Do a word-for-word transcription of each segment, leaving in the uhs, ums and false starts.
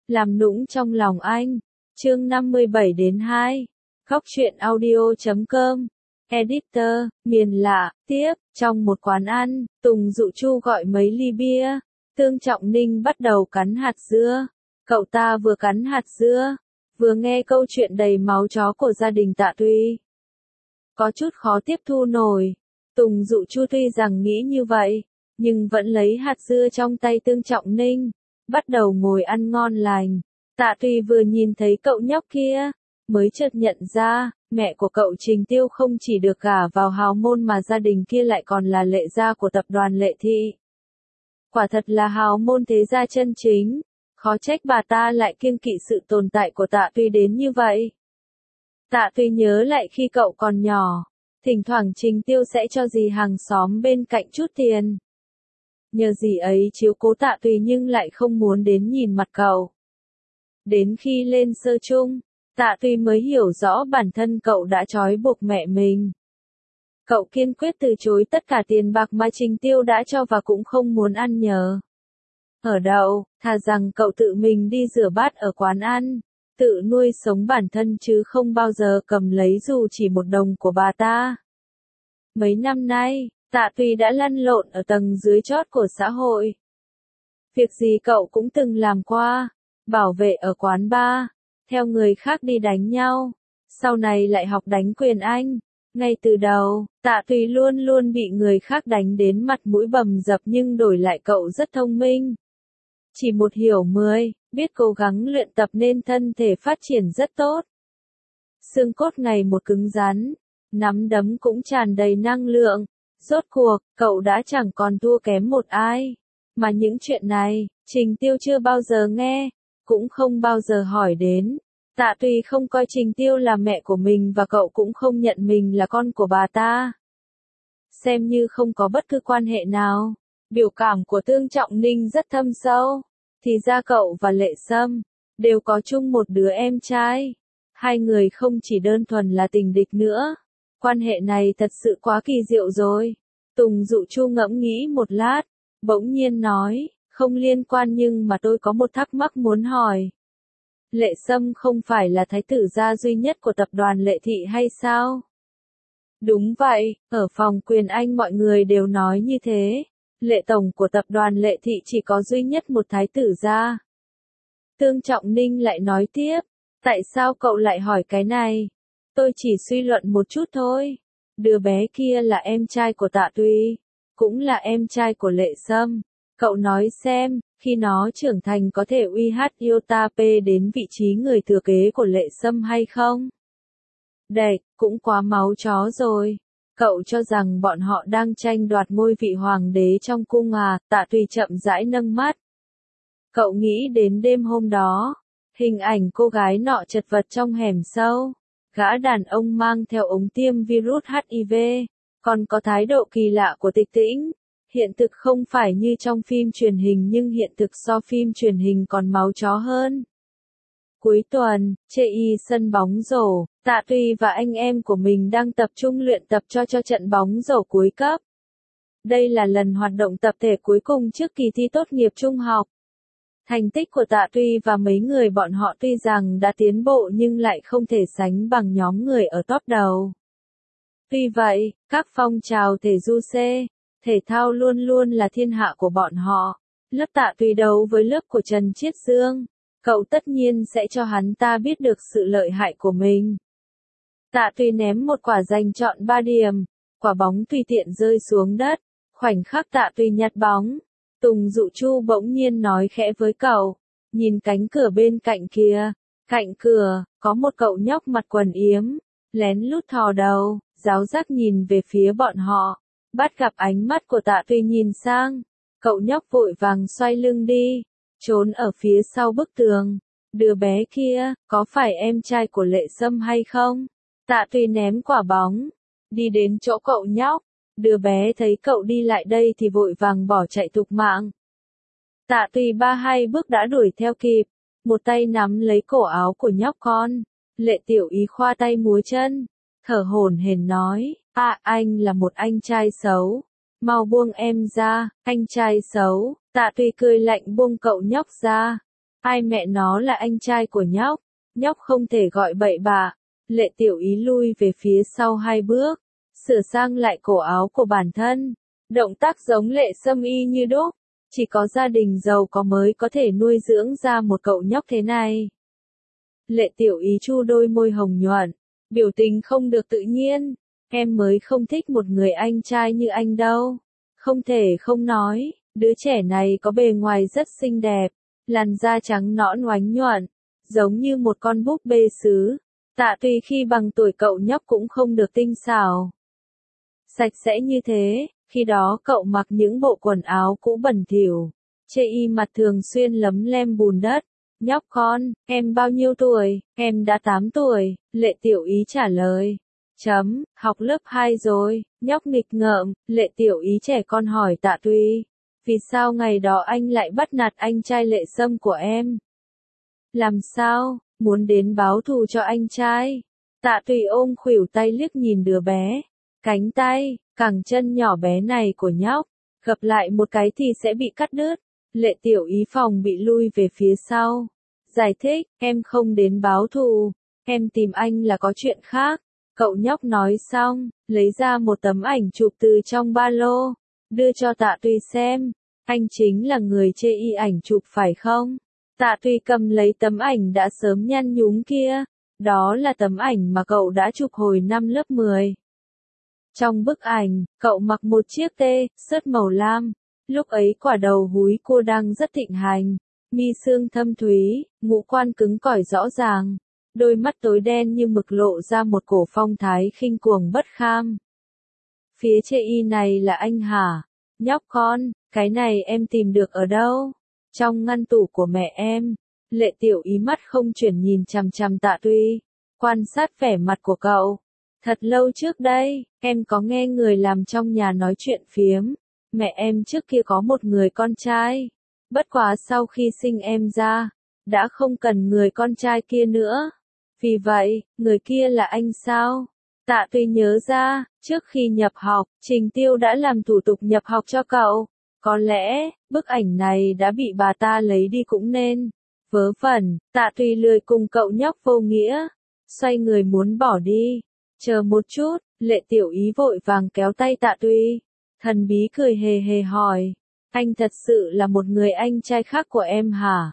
làm nũng trong lòng anh. Chương năm mươi bảy đến hai. Góc truyện audio chấm com. Editor, miền lạ, tiếp, trong một quán ăn, Tùng Dụ Chu gọi mấy ly bia. Tương Trọng Ninh bắt đầu cắn hạt dưa. Cậu ta vừa cắn hạt dưa, vừa nghe câu chuyện đầy máu chó của gia đình Tạ Tuy. Có chút khó tiếp thu nổi. Tùng Dụ Chu tuy rằng nghĩ như vậy, nhưng vẫn lấy hạt dưa trong tay Tương Trọng Ninh, bắt đầu ngồi ăn ngon lành. Tạ Tuy vừa nhìn thấy cậu nhóc kia, mới chợt nhận ra, mẹ của cậu Trình Tiêu không chỉ được gả vào hào môn mà gia đình kia lại còn là lệ gia của tập đoàn Lệ Thị. Quả thật là hào môn thế gia chân chính, khó trách bà ta lại kiêng kỵ sự tồn tại của Tạ Tuy đến như vậy. Tạ Tuy nhớ lại khi cậu còn nhỏ, thỉnh thoảng Trình Tiêu sẽ cho dì hàng xóm bên cạnh chút tiền. Nhờ dì ấy chiếu cố Tạ Tuy nhưng lại không muốn đến nhìn mặt cậu. Đến khi lên sơ chung, Tạ Tuy mới hiểu rõ bản thân cậu đã trói buộc mẹ mình. Cậu kiên quyết từ chối tất cả tiền bạc mà Trình Tiêu đã cho và cũng không muốn ăn nhờ. Ở đậu, thà rằng cậu tự mình đi rửa bát ở quán ăn, tự nuôi sống bản thân chứ không bao giờ cầm lấy dù chỉ một đồng của bà ta. Mấy năm nay, Tạ Tuy đã lăn lộn ở tầng dưới chót của xã hội. Việc gì cậu cũng từng làm qua, bảo vệ ở quán bar, theo người khác đi đánh nhau, sau này lại học đánh quyền Anh. Ngay từ đầu, Tạ Tuy luôn luôn bị người khác đánh đến mặt mũi bầm dập nhưng đổi lại cậu rất thông minh. Chỉ một hiểu mười, biết cố gắng luyện tập nên thân thể phát triển rất tốt. Xương cốt ngày một cứng rắn, nắm đấm cũng tràn đầy năng lượng. Rốt cuộc, cậu đã chẳng còn thua kém một ai. Mà những chuyện này, Trình Tiêu chưa bao giờ nghe, cũng không bao giờ hỏi đến. Tạ Tuy không coi Trình Tiêu là mẹ của mình và cậu cũng không nhận mình là con của bà ta. Xem như không có bất cứ quan hệ nào. Biểu cảm của Tương Trọng Ninh rất thâm sâu. Thì ra cậu và Lệ Sâm đều có chung một đứa em trai. Hai người không chỉ đơn thuần là tình địch nữa. Quan hệ này thật sự quá kỳ diệu rồi. Tùng Dụ Chu ngẫm nghĩ một lát, bỗng nhiên nói, không liên quan nhưng mà tôi có một thắc mắc muốn hỏi. Lệ Sâm không phải là thái tử gia duy nhất của tập đoàn Lệ Thị hay sao? Đúng vậy, ở phòng quyền Anh mọi người đều nói như thế. Lệ tổng của tập đoàn Lệ Thị chỉ có duy nhất một thái tử gia. Tương Trọng Ninh lại nói tiếp, tại sao cậu lại hỏi cái này? Tôi chỉ suy luận một chút thôi. Đứa bé kia là em trai của Tạ Tuy, cũng là em trai của Lệ Sâm. Cậu nói xem, khi nó trưởng thành có thể uy hát Iota P đến vị trí người thừa kế của Lệ Sâm hay không? Đệt, cũng quá máu chó rồi. Cậu cho rằng bọn họ đang tranh đoạt ngôi vị hoàng đế trong cung à? Tạ Tuy chậm rãi nâng mắt. Cậu nghĩ đến đêm hôm đó, hình ảnh cô gái nọ chật vật trong hẻm sâu, gã đàn ông mang theo ống tiêm virus H I V, còn có thái độ kỳ lạ của Tịch Tĩnh. Hiện thực không phải như trong phim truyền hình nhưng hiện thực so phim truyền hình còn máu chó hơn. Cuối tuần, chê y sân bóng rổ, Tạ Tuy và anh em của mình đang tập trung luyện tập cho cho trận bóng rổ cuối cấp. Đây là lần hoạt động tập thể cuối cùng trước kỳ thi tốt nghiệp trung học. Thành tích của Tạ Tuy và mấy người bọn họ tuy rằng đã tiến bộ nhưng lại không thể sánh bằng nhóm người ở top đầu. Tuy vậy, các phong trào thể du xe, thể thao luôn luôn là thiên hạ của bọn họ. Lớp Tạ Tuy đấu với lớp của Trần Chiết Dương, cậu tất nhiên sẽ cho hắn ta biết được sự lợi hại của mình. Tạ Tuy ném một quả dành trọn ba điểm, quả bóng tùy tiện rơi xuống đất. Khoảnh khắc Tạ Tuy nhặt bóng, Tùng Dụ Chu bỗng nhiên nói khẽ với cậu, nhìn cánh cửa bên cạnh kia, cạnh cửa, có một cậu nhóc mặc quần yếm, lén lút thò đầu, giáo giác nhìn về phía bọn họ, bắt gặp ánh mắt của Tạ Tuy nhìn sang, cậu nhóc vội vàng xoay lưng đi, trốn ở phía sau bức tường. Đứa bé kia, có phải em trai của Lệ Sâm hay không? Tạ Tuy ném quả bóng, đi đến chỗ cậu nhóc. Đứa bé thấy cậu đi lại đây thì vội vàng bỏ chạy thục mạng. Tạ Tuy ba hai bước đã đuổi theo kịp, một tay nắm lấy cổ áo của nhóc con. Lệ Tiểu Ý khoa tay múa chân, thở hổn hển nói, à anh là một anh trai xấu, mau buông em ra, anh trai xấu. Tạ Tuy cười lạnh buông cậu nhóc ra, Ai mẹ nó là anh trai của nhóc, nhóc không thể gọi bậy bạ. Lệ Tiểu Ý lui về phía sau hai bước, sửa sang lại cổ áo của bản thân. Động tác giống Lệ Sâm y như đúc, chỉ có gia đình giàu có mới có thể nuôi dưỡng ra một cậu nhóc thế này. Lệ Tiểu Ý chu đôi môi hồng nhuận, biểu tình không được tự nhiên, em mới không thích một người anh trai như anh đâu. Không thể không nói, đứa trẻ này có bề ngoài rất xinh đẹp, làn da trắng nõn oánh nhuận, giống như một con búp bê sứ. Tạ Tùy khi bằng tuổi cậu nhóc cũng không được tinh xảo, sạch sẽ như thế, khi đó cậu mặc những bộ quần áo cũ bẩn thỉu, chê y mặt thường xuyên lấm lem bùn đất. Nhóc con, em bao nhiêu tuổi? Em đã tám tuổi, Lệ Tiểu Ý trả lời. Chấm, học lớp hai rồi, nhóc nghịch ngợm, Lệ Tiểu Ý trẻ con hỏi Tạ Tùy. Vì sao ngày đó anh lại bắt nạt anh trai Lệ Sâm của em? Làm sao, muốn đến báo thù cho anh trai? Tạ Tùy ôm khuỷu tay liếc nhìn đứa bé. Cánh tay, cẳng chân nhỏ bé này của nhóc, gập lại một cái thì sẽ bị cắt đứt. Lệ Tiểu Ý phòng bị lui về phía sau. Giải thích, em không đến báo thù, em tìm anh là có chuyện khác. Cậu nhóc nói xong, lấy ra một tấm ảnh chụp từ trong ba lô, đưa cho Tạ Tùy xem. Anh chính là người chê y ảnh chụp phải không? Tạ Tùy cầm lấy tấm ảnh đã sớm nhăn nhúm kia. Đó là tấm ảnh mà cậu đã chụp hồi năm lớp mười. Trong bức ảnh, cậu mặc một chiếc tee-shirt màu lam. Lúc ấy quả đầu húi cua đang rất thịnh hành, mi xương thâm thúy, ngũ quan cứng cỏi rõ ràng, đôi mắt tối đen như mực lộ ra một cổ phong thái khinh cuồng bất kham. Phía chê y này là anh hả? Nhóc con, cái này em tìm được ở đâu? Trong ngăn tủ của mẹ em. Lệ Tiểu Ý mắt không chuyển nhìn chằm chằm Tạ Tùy, quan sát vẻ mặt của cậu. Thật lâu trước đây, em có nghe người làm trong nhà nói chuyện phiếm. Mẹ em trước kia có một người con trai. Bất quá sau khi sinh em ra, đã không cần người con trai kia nữa. Vì vậy, người kia là anh sao? Tạ Tùy nhớ ra, trước khi nhập học, Trình Tiêu đã làm thủ tục nhập học cho cậu. Có lẽ, bức ảnh này đã bị bà ta lấy đi cũng nên. Vớ vẩn, Tạ Tùy lười cùng cậu nhóc vô nghĩa. Xoay người muốn bỏ đi. Chờ một chút, Lệ Tiểu Ý vội vàng kéo tay Tạ Tùy. Thần bí cười hề hề hỏi, anh thật sự là một người anh trai khác của em hả?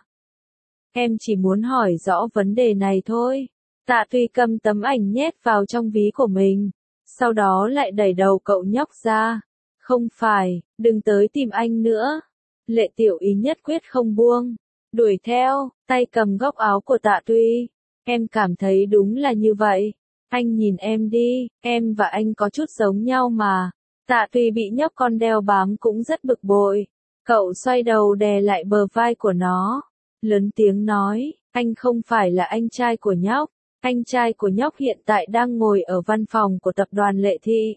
Em chỉ muốn hỏi rõ vấn đề này thôi. Tạ Tùy cầm tấm ảnh nhét vào trong ví của mình, sau đó lại đẩy đầu cậu nhóc ra. Không phải, đừng tới tìm anh nữa. Lệ Tiểu Ý nhất quyết không buông, đuổi theo, tay cầm góc áo của Tạ Tùy. Em cảm thấy đúng là như vậy. Anh nhìn em đi, em và anh có chút giống nhau mà. Tạ Tùy bị nhóc con đeo bám cũng rất bực bội. Cậu xoay đầu đè lại bờ vai của nó, lớn tiếng nói, anh không phải là anh trai của nhóc. Anh trai của nhóc hiện tại đang ngồi ở văn phòng của tập đoàn Lệ Thị.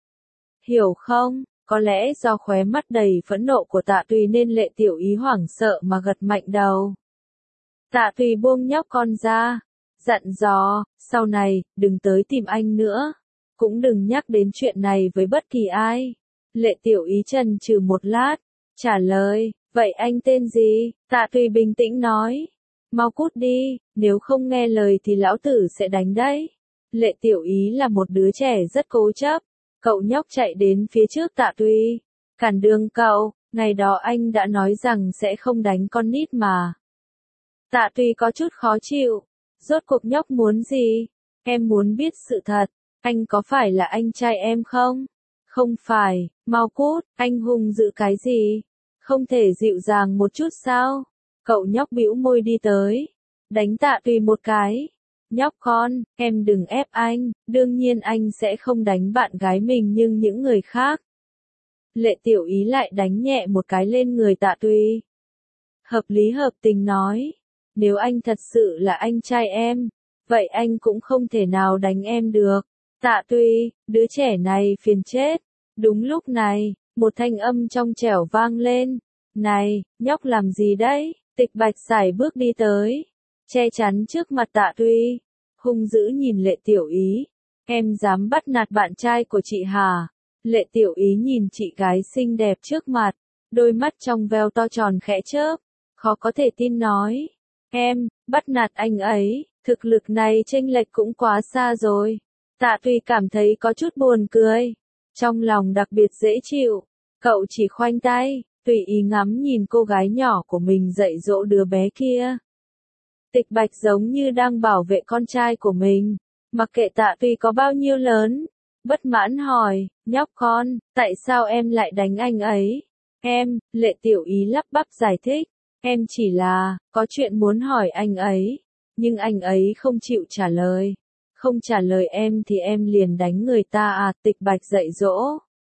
Hiểu không? Có lẽ do khóe mắt đầy phẫn nộ của Tạ Tùy nên Lệ Tiểu Ý hoảng sợ mà gật mạnh đầu. Tạ Tùy buông nhóc con ra, dặn dò, sau này, đừng tới tìm anh nữa. Cũng đừng nhắc đến chuyện này với bất kỳ ai. Lệ Tiểu Ý chần chừ một lát, trả lời, vậy anh tên gì? Tạ Tùy bình tĩnh nói, mau cút đi, nếu không nghe lời thì lão tử sẽ đánh đấy. Lệ Tiểu Ý là một đứa trẻ rất cố chấp. Cậu nhóc chạy đến phía trước Tạ Tùy, cản đường cậu, ngày đó anh đã nói rằng sẽ không đánh con nít mà. Tạ Tùy có chút khó chịu, rốt cuộc nhóc muốn gì? Em muốn biết sự thật. Anh có phải là anh trai em không? Không phải, mau cút, anh hùng giữ cái gì? Không thể dịu dàng một chút sao? Cậu nhóc bĩu môi đi tới, đánh Tạ Tùy một cái. Nhóc con, em đừng ép anh, đương nhiên anh sẽ không đánh bạn gái mình nhưng những người khác. Lệ Tiểu Ý lại đánh nhẹ một cái lên người Tạ Tùy. Hợp lý hợp tình nói, nếu anh thật sự là anh trai em, vậy anh cũng không thể nào đánh em được. Tạ Tùy, đứa trẻ này phiền chết. Đúng lúc này, một thanh âm trong trẻo vang lên. Này, nhóc làm gì đấy? Tịch Bạch sải bước đi tới, che chắn trước mặt Tạ Tùy, hung dữ nhìn Lệ Tiểu Ý. Em dám bắt nạt bạn trai của chị hả? Lệ Tiểu Ý nhìn chị gái xinh đẹp trước mặt, đôi mắt trong veo to tròn khẽ chớp, khó có thể tin nói. em, bắt nạt anh ấy, thực lực này chênh lệch cũng quá xa rồi. Tạ Tùy cảm thấy có chút buồn cười, trong lòng đặc biệt dễ chịu, cậu chỉ khoanh tay, tùy ý ngắm nhìn cô gái nhỏ của mình dạy dỗ đứa bé kia. Tịch Bạch giống như đang bảo vệ con trai của mình, mặc kệ Tạ Tùy có bao nhiêu lớn, bất mãn hỏi, nhóc con, tại sao em lại đánh anh ấy? Em, Lệ Tiểu Ý lắp bắp giải thích, em chỉ là, có chuyện muốn hỏi anh ấy, nhưng anh ấy không chịu trả lời. Không trả lời em thì em liền đánh người ta à, Tịch Bạch dạy dỗ.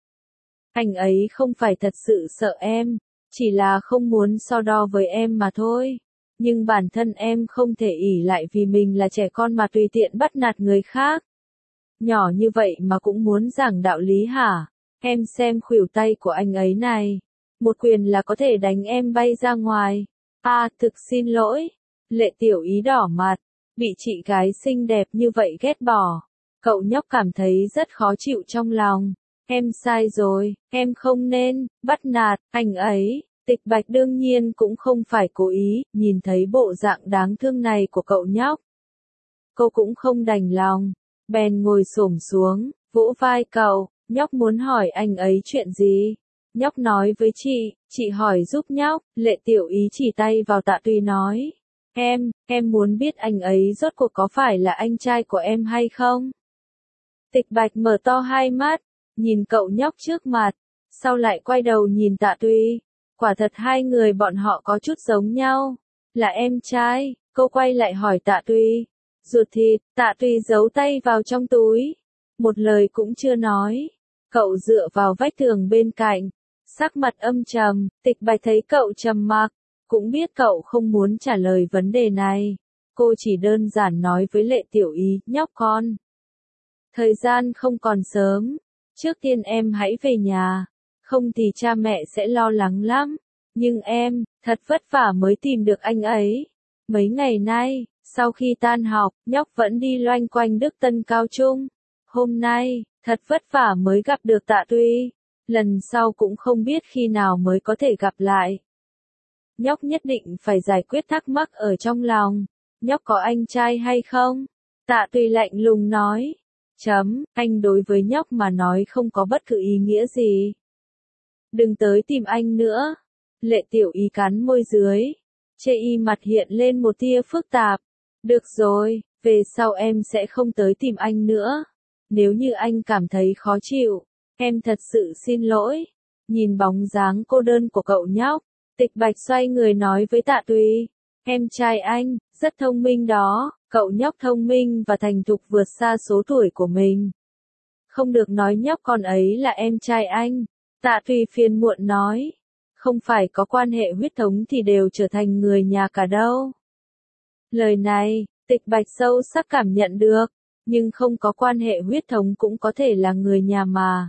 Anh ấy không phải thật sự sợ em, chỉ là không muốn so đo với em mà thôi. Nhưng bản thân em không thể ỷ lại vì mình là trẻ con mà tùy tiện bắt nạt người khác. Nhỏ như vậy mà cũng muốn giảng đạo lý hả? Em xem khuỷu tay của anh ấy này. Một quyền là có thể đánh em bay ra ngoài. À, thực xin lỗi. Lệ Tiểu Ý đỏ mặt, bị chị gái xinh đẹp như vậy ghét bỏ. Cậu nhóc cảm thấy rất khó chịu trong lòng. Em sai rồi, em không nên bắt nạt anh ấy. Tịch Bạch đương nhiên cũng không phải cố ý, nhìn thấy bộ dạng đáng thương này của cậu nhóc. Cô cũng không đành lòng, bèn ngồi xổm xuống, vỗ vai cậu, nhóc muốn hỏi anh ấy chuyện gì? Nhóc nói với chị, chị hỏi giúp nhóc, Lệ Tiểu Ý chỉ tay vào Tạ Tùy nói. Em, em muốn biết anh ấy rốt cuộc có phải là anh trai của em hay không? Tịch Bạch mở to hai mắt, nhìn cậu nhóc trước mặt, sau lại quay đầu nhìn Tạ Tùy. Quả thật hai người bọn họ có chút giống nhau. Là em trai, cô quay lại hỏi Tạ Tùy. Ruột thịt, Tạ Tùy giấu tay vào trong túi. Một lời cũng chưa nói. Cậu dựa vào vách tường bên cạnh. Sắc mặt âm trầm, Tịch Bạch thấy cậu trầm mặc, cũng biết cậu không muốn trả lời vấn đề này. Cô chỉ đơn giản nói với Lệ Tiểu Ý, nhóc con. Thời gian không còn sớm. Trước tiên em hãy về nhà. Không thì cha mẹ sẽ lo lắng lắm. Nhưng em, thật vất vả mới tìm được anh ấy. Mấy ngày nay, sau khi tan học, nhóc vẫn đi loanh quanh Đức Tân Cao Trung. Hôm nay, thật vất vả mới gặp được Tạ Tùy. Lần sau cũng không biết khi nào mới có thể gặp lại. Nhóc nhất định phải giải quyết thắc mắc ở trong lòng. Nhóc có anh trai hay không? Tạ Tùy lạnh lùng nói. Chấm, anh đối với nhóc mà nói không có bất cứ ý nghĩa gì. Đừng tới tìm anh nữa. Lệ Tiểu Ý cắn môi dưới. Chê y mặt hiện lên một tia phức tạp. Được rồi, về sau em sẽ không tới tìm anh nữa. Nếu như anh cảm thấy khó chịu, em thật sự xin lỗi. Nhìn bóng dáng cô đơn của cậu nhóc, Tịch Bạch xoay người nói với Tạ Tùy. Em trai anh, rất thông minh đó, cậu nhóc thông minh và thành thục vượt xa số tuổi của mình. Không được nói nhóc con ấy là em trai anh. Tạ Tùy phiền muộn nói. Không phải có quan hệ huyết thống thì đều trở thành người nhà cả đâu. Lời này, Tịch Bạch sâu sắc cảm nhận được, nhưng không có quan hệ huyết thống cũng có thể là người nhà mà.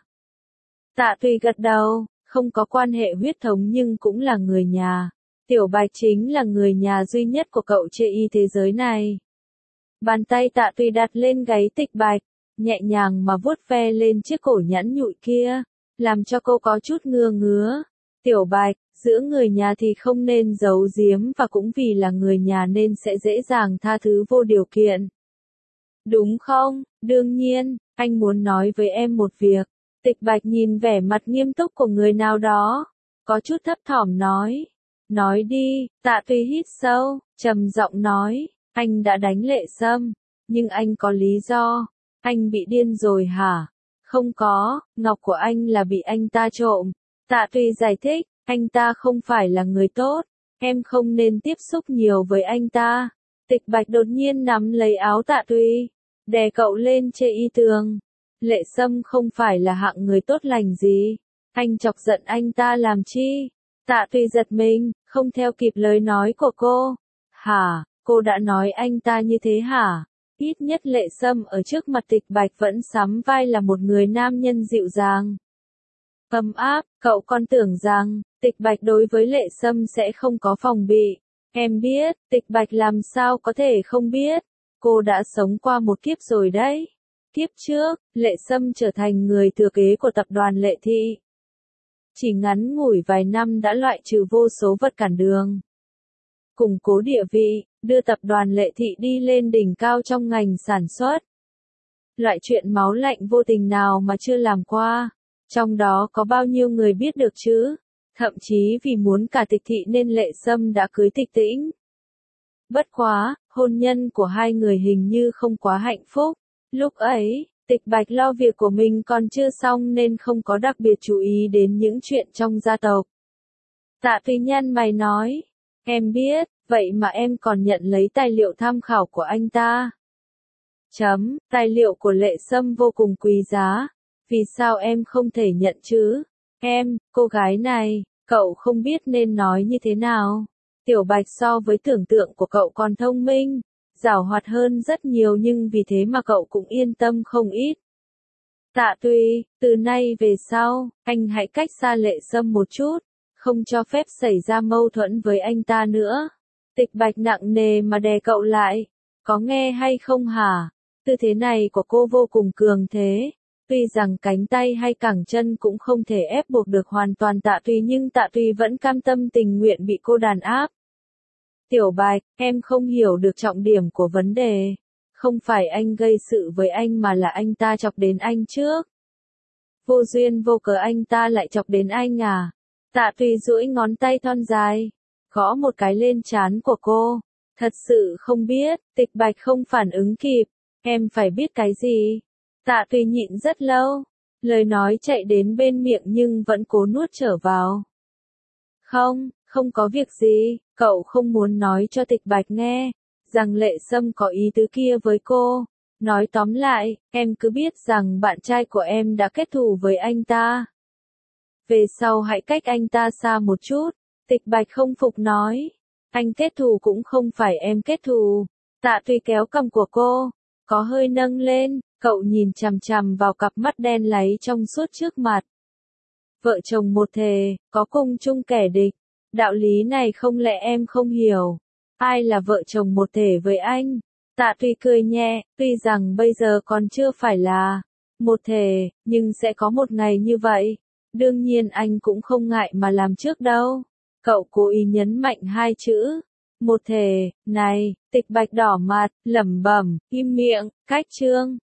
Tạ Tùy gật đầu, không có quan hệ huyết thống nhưng cũng là người nhà. Tiểu Bạch chính là người nhà duy nhất của cậu chê y thế giới này. Bàn tay Tạ Tùy đặt lên gáy Tịch Bạch, nhẹ nhàng mà vuốt ve lên chiếc cổ nhẵn nhụi kia, làm cho cô có chút ngứa ngứa. Tiểu Bạch, giữa người nhà thì không nên giấu giếm và cũng vì là người nhà nên sẽ dễ dàng tha thứ vô điều kiện. Đúng không? Đương nhiên, anh muốn nói với em một việc. Tịch Bạch nhìn vẻ mặt nghiêm túc của người nào đó, có chút thấp thỏm nói. Nói đi, Tạ Tùy hít sâu, trầm giọng nói, anh đã đánh Lệ Sâm, nhưng anh có lý do. Anh bị điên rồi hả? Không có, ngọc của anh là bị anh ta trộm. Tạ Tùy giải thích, anh ta không phải là người tốt, em không nên tiếp xúc nhiều với anh ta. Tịch Bạch đột nhiên nắm lấy áo Tạ Tùy, đè cậu lên chê y tường. Lệ Sâm không phải là hạng người tốt lành gì, anh chọc giận anh ta làm chi? Tạ Tùy giật mình, không theo kịp lời nói của cô. Hả, cô đã nói anh ta như thế hả? Ít nhất Lệ Sâm ở trước mặt Tịch Bạch vẫn sắm vai là một người nam nhân dịu dàng, ấm áp. Cậu còn tưởng rằng Tịch Bạch đối với Lệ Sâm sẽ không có phòng bị. Em biết, Tịch Bạch làm sao có thể không biết. Cô đã sống qua một kiếp rồi đấy. Kiếp trước, Lệ Sâm trở thành người thừa kế của tập đoàn Lệ Thị. Chỉ ngắn ngủi vài năm đã loại trừ vô số vật cản đường, củng cố địa vị, đưa tập đoàn Lệ Thị đi lên đỉnh cao trong ngành sản xuất. Loại chuyện máu lạnh vô tình nào mà chưa làm qua, trong đó có bao nhiêu người biết được chứ, thậm chí vì muốn cả Tịch Thị nên Lệ Sâm đã cưới Tịch Tĩnh. Bất quá, hôn nhân của hai người hình như không quá hạnh phúc, lúc ấy, Tịch Bạch lo việc của mình còn chưa xong nên không có đặc biệt chú ý đến những chuyện trong gia tộc. Tạ Tùy nhăn mày nói, em biết, vậy mà em còn nhận lấy tài liệu tham khảo của anh ta. Chấm, tài liệu của Lệ Sâm vô cùng quý giá, vì sao em không thể nhận chứ? Em, cô gái này, cậu không biết nên nói như thế nào. Tiểu Bạch so với tưởng tượng của cậu còn thông minh, giàu hoạt hơn rất nhiều nhưng vì thế mà cậu cũng yên tâm không ít. Tạ Tùy, từ nay về sau, anh hãy cách xa Lệ Sâm một chút, không cho phép xảy ra mâu thuẫn với anh ta nữa. Tịch Bạch nặng nề mà đè cậu lại, có nghe hay không hả? Tư thế này của cô vô cùng cường thế, tuy rằng cánh tay hay cẳng chân cũng không thể ép buộc được hoàn toàn Tạ Tùy nhưng Tạ Tùy vẫn cam tâm tình nguyện bị cô đàn áp. Tiểu Bạch, em không hiểu được trọng điểm của vấn đề. Không phải anh gây sự với anh mà là anh ta chọc đến anh trước. Vô duyên vô cớ anh ta lại chọc đến anh à? Tạ Tùy duỗi ngón tay thon dài, gõ một cái lên trán của cô. Thật sự không biết, Tịch Bạch không phản ứng kịp. Em phải biết cái gì? Tạ Tùy nhịn rất lâu, lời nói chạy đến bên miệng nhưng vẫn cố nuốt trở vào. Không, không có việc gì, cậu không muốn nói cho Tịch Bạch nghe, rằng Lệ Sâm có ý tứ kia với cô. Nói tóm lại, em cứ biết rằng bạn trai của em đã kết thù với anh ta. Về sau hãy cách anh ta xa một chút. Tịch Bạch không phục nói. Anh kết thù cũng không phải em kết thù. Tạ Tùy kéo cằm của cô, có hơi nâng lên, cậu nhìn chằm chằm vào cặp mắt đen láy trong suốt trước mặt. Vợ chồng một thề, có cùng chung kẻ địch. Đạo lý này không lẽ em không hiểu? Ai là vợ chồng một thể với anh? Tạ Tùy cười nhẹ, tuy rằng bây giờ còn chưa phải là một thể, nhưng sẽ có một ngày như vậy. Đương nhiên anh cũng không ngại mà làm trước đâu. Cậu cố ý nhấn mạnh hai chữ. Một thể, này, Tịch Bạch đỏ mặt, lẩm bẩm, im miệng, cách chương.